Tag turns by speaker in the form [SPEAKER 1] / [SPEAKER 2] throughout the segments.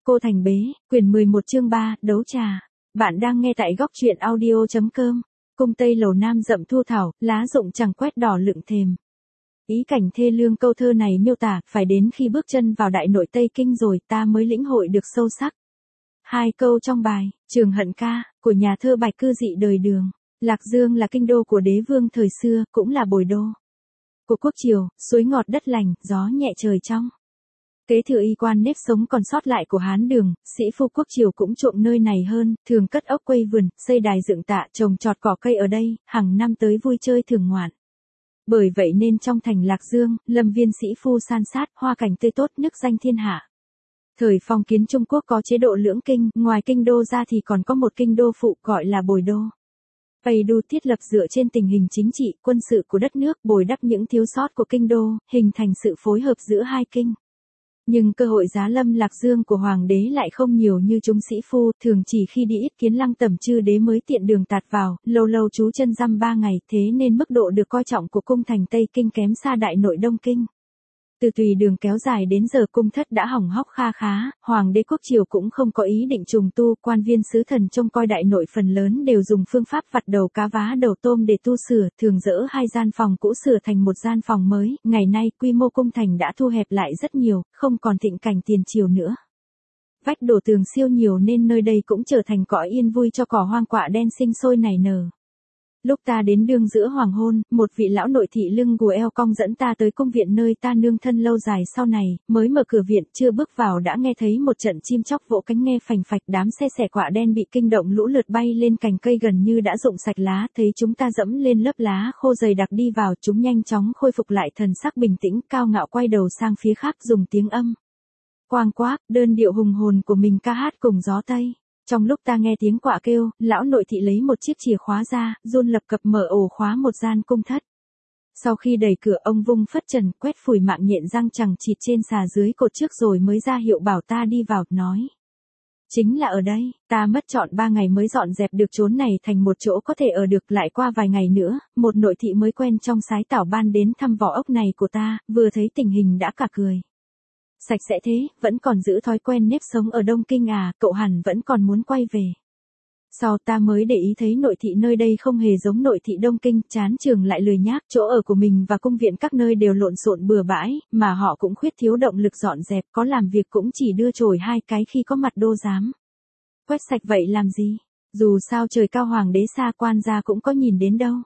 [SPEAKER 1] Cô Thành Bế, quyển 11 chương 3, đấu trà. Bạn đang nghe tại góc truyện audio.com. Cung Tây Lầu Nam rậm thu thảo, lá rụng chẳng quét đỏ lựng thềm. Ý cảnh thê lương câu thơ này miêu tả, phải đến khi bước chân vào đại nội Tây Kinh rồi ta mới lĩnh hội được sâu sắc. Hai câu trong bài, Trường Hận Ca, của nhà thơ Bạch Cư Dị đời Đường. Lạc Dương là kinh đô của đế vương thời xưa, cũng là bồi đô của quốc triều, suối ngọt đất lành, gió nhẹ trời trong. Kế thừa y quan nếp sống còn sót lại của Hán Đường, sĩ phu quốc triều cũng chuộng nơi này hơn, thường cất ốc quây vườn, xây đài dựng tạ, trồng trọt cỏ cây ở đây, hàng năm tới vui chơi thưởng ngoạn. Bởi vậy nên trong thành Lạc Dương, lâm viên sĩ phu san sát, hoa cảnh tươi tốt, nức danh thiên hạ. Thời phong kiến Trung Quốc có chế độ lưỡng kinh, ngoài kinh đô ra thì còn có một kinh đô phụ gọi là bồi đô. Bầy đô thiết lập dựa trên tình hình chính trị, quân sự của đất nước, bồi đắp những thiếu sót của kinh đô, hình thành sự phối hợp giữa hai kinh. Nhưng cơ hội giá lâm Lạc Dương của hoàng đế lại không nhiều như chúng sĩ phu, thường chỉ khi đi yết kiến Lăng Tẩm Chư đế mới tiện đường tạt vào, lâu lâu trú chân dăm 3 ngày, thế nên mức độ được coi trọng của cung thành Tây Kinh kém xa đại nội Đông Kinh. Từ tùy đường kéo dài đến giờ cung thất đã hỏng hóc kha khá, hoàng đế quốc triều cũng không có ý định trùng tu, quan viên sứ thần trông coi đại nội phần lớn đều dùng phương pháp vặt đầu cá vá đầu tôm để tu sửa, thường dỡ hai gian phòng cũ sửa thành một gian phòng mới, ngày nay quy mô cung thành đã thu hẹp lại rất nhiều, không còn thịnh cảnh tiền triều nữa. Vách đổ tường siêu nhiều nên nơi đây cũng trở thành cõi yên vui cho cỏ hoang quạ đen sinh sôi nảy nở. Lúc ta đến đương giữa hoàng hôn, một vị lão nội thị lưng gù eo cong dẫn ta tới cung viện nơi ta nương thân lâu dài sau này, mới mở cửa viện chưa bước vào đã nghe thấy một trận chim chóc vỗ cánh nghe phành phạch, đám xe xẻ quạ đen bị kinh động lũ lượt bay lên cành cây gần như đã rụng sạch lá, thấy chúng ta dẫm lên lớp lá khô dày đặc đi vào, chúng nhanh chóng khôi phục lại thần sắc bình tĩnh, cao ngạo quay đầu sang phía khác dùng tiếng âm quang quác, đơn điệu hùng hồn của mình ca hát cùng gió Tây. Trong lúc ta nghe tiếng quạ kêu, lão nội thị lấy một chiếc chìa khóa ra, run lập cập mở ổ khóa một gian cung thất. Sau khi đẩy cửa ông vung phất trần, quét phủi mạng nhện răng chằng chịt trên xà dưới cột trước rồi mới ra hiệu bảo ta đi vào, nói. Chính là ở đây, ta mất trọn 3 ngày mới dọn dẹp được chốn này thành một chỗ có thể ở được, lại qua vài ngày nữa, một nội thị mới quen trong sái tảo ban đến thăm vỏ ốc này của ta, vừa thấy tình hình đã cả cười. Sạch sẽ thế, vẫn còn giữ thói quen nếp sống ở Đông Kinh à, cậu hẳn vẫn còn muốn quay về. Sau ta mới để ý thấy nội thị nơi đây không hề giống nội thị Đông Kinh, chán trường lại lười nhác, chỗ ở của mình và cung viện các nơi đều lộn xộn bừa bãi, mà họ cũng khuyết thiếu động lực dọn dẹp, có làm việc cũng chỉ đưa chổi 2 cái khi có mặt đô giám. Quét sạch vậy làm gì? Dù sao trời cao hoàng đế xa quan gia cũng có nhìn đến đâu.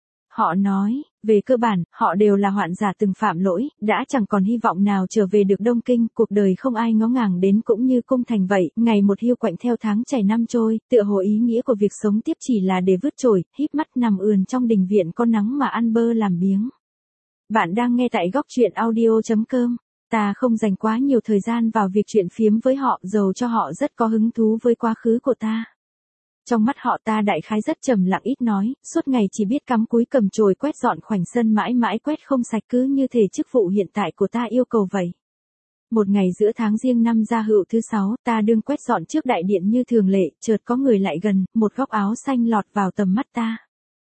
[SPEAKER 1] Họ nói, về cơ bản, họ đều là hoạn giả từng phạm lỗi, đã chẳng còn hy vọng nào trở về được Đông Kinh, cuộc đời không ai ngó ngàng đến cũng như cung thành vậy, ngày một hiu quạnh theo tháng chảy năm trôi, tựa hồ ý nghĩa của việc sống tiếp chỉ là để vứt chổi, híp mắt nằm ườn trong đình viện có nắng mà ăn bơ làm biếng. Bạn đang nghe tại góc truyện audio.com. Ta không dành quá nhiều thời gian vào việc chuyện phiếm với họ, dầu cho họ rất có hứng thú với quá khứ của ta. Trong mắt họ ta đại khái rất trầm lặng ít nói, suốt ngày chỉ biết cắm cúi cầm chổi quét dọn khoảnh sân mãi mãi quét không sạch, cứ như thể chức vụ hiện tại của ta yêu cầu vậy. Một ngày giữa tháng Giêng năm Gia Hựu thứ 6, ta đương quét dọn trước đại điện như thường lệ, chợt có người lại gần, một góc áo xanh lọt vào tầm mắt ta.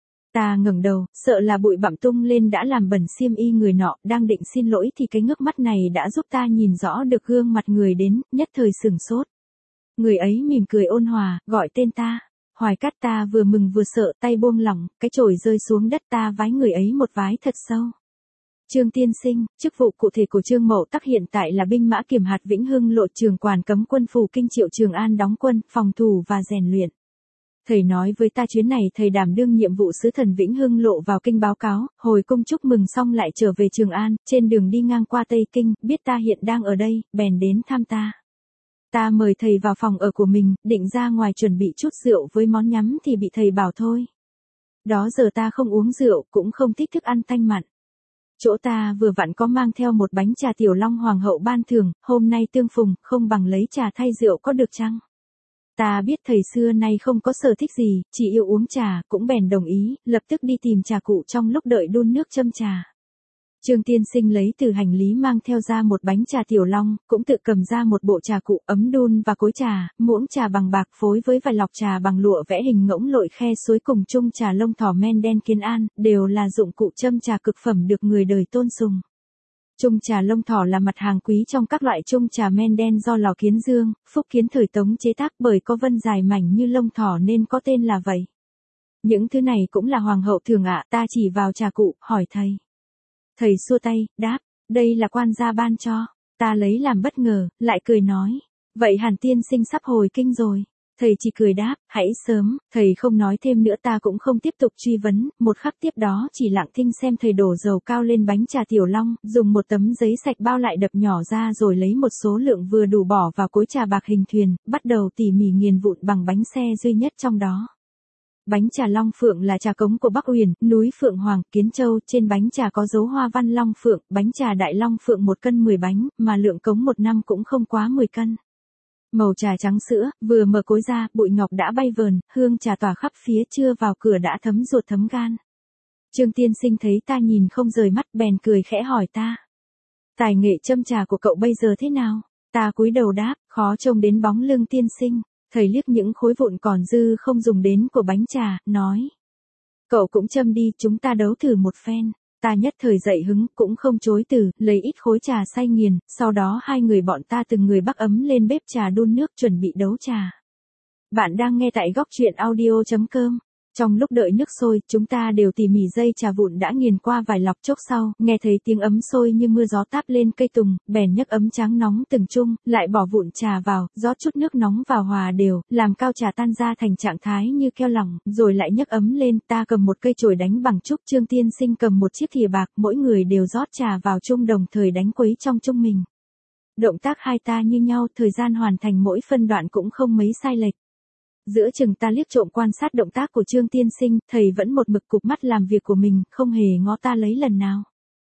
[SPEAKER 1] Ta ngẩng đầu, sợ là bụi bặm tung lên đã làm bẩn xiêm y người nọ, đang định xin lỗi thì cái ngước mắt này đã giúp ta nhìn rõ được gương mặt người đến, nhất thời sửng sốt. Người ấy mỉm cười ôn hòa, gọi tên ta. Hoài Cát. Ta vừa mừng vừa sợ, tay buông lỏng, cái chổi rơi xuống đất, ta vái người ấy một vái thật sâu. Trương tiên sinh, chức vụ cụ thể của Trương Mậu Tắc hiện tại là binh mã kiểm hạt Vĩnh Hưng Lộ, trường quản cấm quân phủ Kinh Triệu Trường An đóng quân, phòng thủ và rèn luyện. Thầy nói với ta chuyến này thầy đảm đương nhiệm vụ sứ thần Vĩnh Hưng Lộ vào kinh báo cáo, hồi cung chúc mừng xong lại trở về Trường An, trên đường đi ngang qua Tây Kinh, biết ta hiện đang ở đây, bèn đến thăm ta. Ta mời thầy vào phòng ở của mình, định ra ngoài chuẩn bị chút rượu với món nhắm thì bị thầy bảo thôi. Đó giờ ta không uống rượu, cũng không thích thức ăn thanh mặn. Chỗ ta vừa vặn có mang theo một bánh trà Tiểu Long Hoàng hậu ban thưởng, hôm nay tương phùng, không bằng lấy trà thay rượu có được chăng? Ta biết thầy xưa nay không có sở thích gì, chỉ yêu uống trà, cũng bèn đồng ý, lập tức đi tìm trà cụ trong lúc đợi đun nước châm trà. Trương tiên sinh lấy từ hành lý mang theo ra một bánh trà Tiểu Long, cũng tự cầm ra một bộ trà cụ, ấm đun và cối trà, muỗng trà bằng bạc phối với vài lọc trà bằng lụa vẽ hình ngỗng lội khe suối cùng chung trà lông thỏ men đen Kiến An, đều là dụng cụ châm trà cực phẩm được người đời tôn sùng. Chung trà lông thỏ là mặt hàng quý trong các loại chung trà men đen do Lò Kiến Dương, Phúc Kiến thời Tống chế tác bởi có vân dài mảnh như lông thỏ nên có tên là vậy. Những thứ này cũng là hoàng hậu thường ạ, ta chỉ vào trà cụ, hỏi thầy. Thầy xua tay, đáp, đây là quan gia ban cho. Ta lấy làm bất ngờ, lại cười nói. Vậy Hàn tiên sinh sắp hồi kinh rồi. Thầy chỉ cười đáp, hãy sớm, thầy không nói thêm nữa, ta cũng không tiếp tục truy vấn, một khắc tiếp đó chỉ lặng thinh xem thầy đổ dầu cao lên bánh trà tiểu long, dùng một tấm giấy sạch bao lại đập nhỏ ra rồi lấy một số lượng vừa đủ bỏ vào cối trà bạc hình thuyền, bắt đầu tỉ mỉ nghiền vụn bằng bánh xe duy nhất trong đó. Bánh trà Long Phượng là trà cống của Bắc Uyển, núi Phượng Hoàng, Kiến Châu, trên bánh trà có dấu hoa văn Long Phượng, bánh trà Đại Long Phượng 1 cân 10 bánh, mà lượng cống 1 năm cũng không quá 10 cân. Màu trà trắng sữa, vừa mở cối ra, bụi ngọc đã bay vờn, hương trà tỏa khắp phía, chưa vào cửa đã thấm ruột thấm gan. Trương tiên sinh thấy ta nhìn không rời mắt, bèn cười khẽ hỏi ta. Tài nghệ châm trà của cậu bây giờ thế nào? Ta cúi đầu đáp, khó trông đến bóng lưng tiên sinh. Thầy liếc những khối vụn còn dư không dùng đến của bánh trà, nói. Cậu cũng châm đi, chúng ta đấu thử một phen. Ta nhất thời dậy hứng, cũng không chối từ, lấy ít khối trà xay nghiền, sau đó hai người bọn ta từng người bắc ấm lên bếp trà đun nước chuẩn bị đấu trà. Bạn đang nghe tại góc truyện audio.com. Trong lúc đợi nước sôi, chúng ta đều tỉ mỉ dây trà vụn đã nghiền qua vài lọc chốc sau, nghe thấy tiếng ấm sôi như mưa gió táp lên cây tùng, bèn nhấc ấm tráng nóng từng chung, lại bỏ vụn trà vào, rót chút nước nóng vào hòa đều, làm cao trà tan ra thành trạng thái như keo lỏng, rồi lại nhấc ấm lên, ta cầm một cây chổi đánh bằng trúc, Trương tiên sinh cầm một chiếc thìa bạc, mỗi người đều rót trà vào chung đồng thời đánh quấy trong chung mình. Động tác hai ta như nhau, thời gian hoàn thành mỗi phân đoạn cũng không mấy sai lệch. Giữa chừng ta liếc trộm quan sát động tác của Trương tiên sinh, thầy vẫn một mực cụp mắt làm việc của mình, không hề ngó ta lấy lần nào.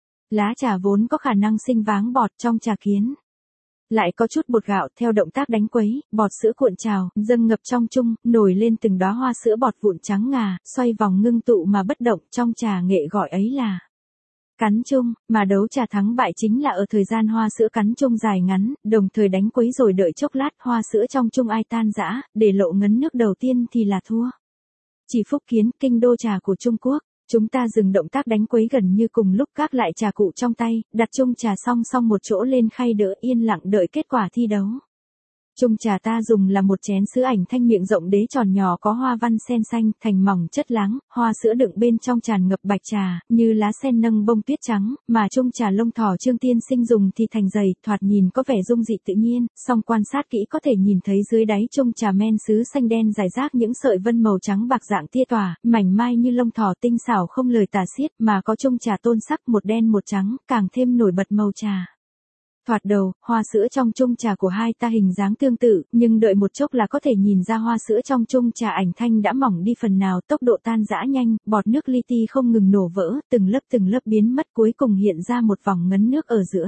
[SPEAKER 1] Lá trà vốn có khả năng sinh váng bọt trong trà kiến. Lại có chút bột gạo, theo động tác đánh quấy, bọt sữa cuộn trào, dâng ngập trong chung, nổi lên từng đóa hoa sữa bọt vụn trắng ngà, xoay vòng ngưng tụ mà bất động, trong trà nghệ gọi ấy là cắn chung, mà đấu trà thắng bại chính là ở thời gian hoa sữa cắn chung dài ngắn, đồng thời đánh quấy rồi đợi chốc lát hoa sữa trong chung ai tan rã, để lộ ngấn nước đầu tiên thì là thua. Chỉ Phúc Kiến, kinh đô trà của Trung Quốc, chúng ta dừng động tác đánh quấy gần như cùng lúc, gác lại trà cụ trong tay, đặt chung trà song song một chỗ lên khay đỡ, yên lặng đợi kết quả thi đấu. Chung trà ta dùng là một chén sứ ảnh thanh miệng rộng đế tròn nhỏ có hoa văn sen xanh, thành mỏng chất láng, hoa sữa đựng bên trong tràn ngập bạch trà, như lá sen nâng bông tuyết trắng, mà chung trà lông thỏ Trương tiên sinh dùng thì thành dày, thoạt nhìn có vẻ dung dị tự nhiên, song quan sát kỹ có thể nhìn thấy dưới đáy chung trà men sứ xanh đen rải rác những sợi vân màu trắng bạc dạng tia tỏa, mảnh mai như lông thỏ tinh xảo không lời tả xiết, mà có chung trà tôn sắc một đen một trắng, càng thêm nổi bật màu trà. Thoạt đầu, hoa sữa trong chung trà của hai ta hình dáng tương tự, nhưng đợi một chốc là có thể nhìn ra hoa sữa trong chung trà ảnh thanh đã mỏng đi phần nào, tốc độ tan rã nhanh, bọt nước li ti không ngừng nổ vỡ, từng lớp biến mất, cuối cùng hiện ra một vòng ngấn nước ở giữa.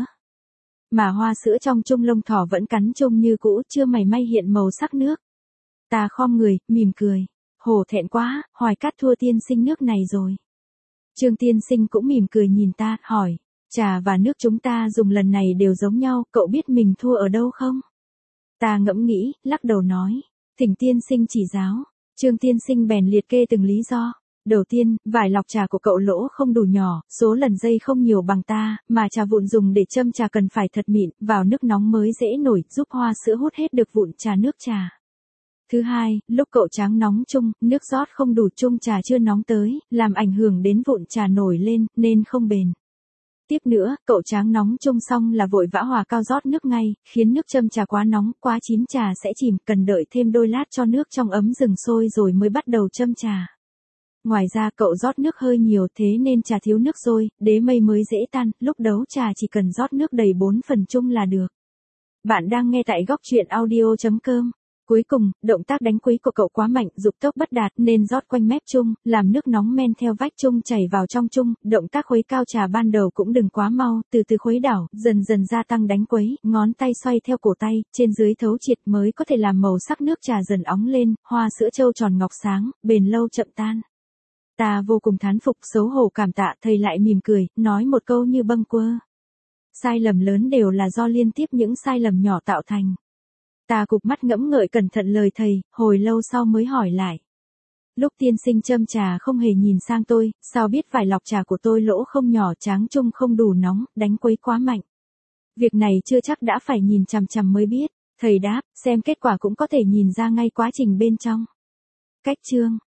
[SPEAKER 1] Mà hoa sữa trong chung lông thỏ vẫn cắn chung như cũ, chưa mảy may hiện màu sắc nước. Ta khom người, mỉm cười. Hổ thẹn quá, Hoài Cát thua tiên sinh nước này rồi. Trương tiên sinh cũng mỉm cười nhìn ta, hỏi. Trà và nước chúng ta dùng lần này đều giống nhau, cậu biết mình thua ở đâu không? Ta ngẫm nghĩ, lắc đầu nói. Thỉnh tiên sinh chỉ giáo. Trương tiên sinh bèn liệt kê từng lý do. Đầu tiên, vải lọc trà của cậu lỗ không đủ nhỏ, số lần dây không nhiều bằng ta, mà trà vụn dùng để châm trà cần phải thật mịn, vào nước nóng mới dễ nổi, giúp hoa sữa hút hết được vụn trà nước trà. Thứ hai, lúc cậu tráng nóng chung, nước rót không đủ, chung trà chưa nóng tới, làm ảnh hưởng đến vụn trà nổi lên, nên không bền. Tiếp nữa, cậu tráng nóng chung xong là vội vã hòa cao rót nước ngay, khiến nước châm trà quá nóng, quá chín trà sẽ chìm, cần đợi thêm đôi lát cho nước trong ấm dừng sôi rồi mới bắt đầu châm trà. Ngoài ra cậu rót nước hơi nhiều, thế nên trà thiếu nước sôi, đế mây mới dễ tan, lúc đấu trà chỉ cần rót nước đầy 4 phần chung là được. Bạn đang nghe tại góc truyện audio.com. Cuối cùng, động tác đánh quấy của cậu quá mạnh, dục tốc bất đạt nên rót quanh mép chung, làm nước nóng men theo vách chung chảy vào trong chung, động tác khuấy cao trà ban đầu cũng đừng quá mau, từ từ khuấy đảo, dần dần gia tăng đánh quấy, ngón tay xoay theo cổ tay, trên dưới thấu triệt mới có thể làm màu sắc nước trà dần óng lên, hoa sữa trâu tròn ngọc sáng, bền lâu chậm tan. Ta vô cùng thán phục, xấu hổ cảm tạ, thầy lại mỉm cười, nói một câu như bâng quơ. Sai lầm lớn đều là do liên tiếp những sai lầm nhỏ tạo thành. Ta cụp mắt ngẫm ngợi cẩn thận lời thầy, hồi lâu sau mới hỏi lại. Lúc tiên sinh châm trà không hề nhìn sang tôi, sao biết vải lọc trà của tôi lỗ không nhỏ, tráng trung không đủ nóng, đánh quấy quá mạnh. Việc này chưa chắc đã phải nhìn chằm chằm mới biết. Thầy đáp, xem kết quả cũng có thể nhìn ra ngay quá trình bên trong. Cách chương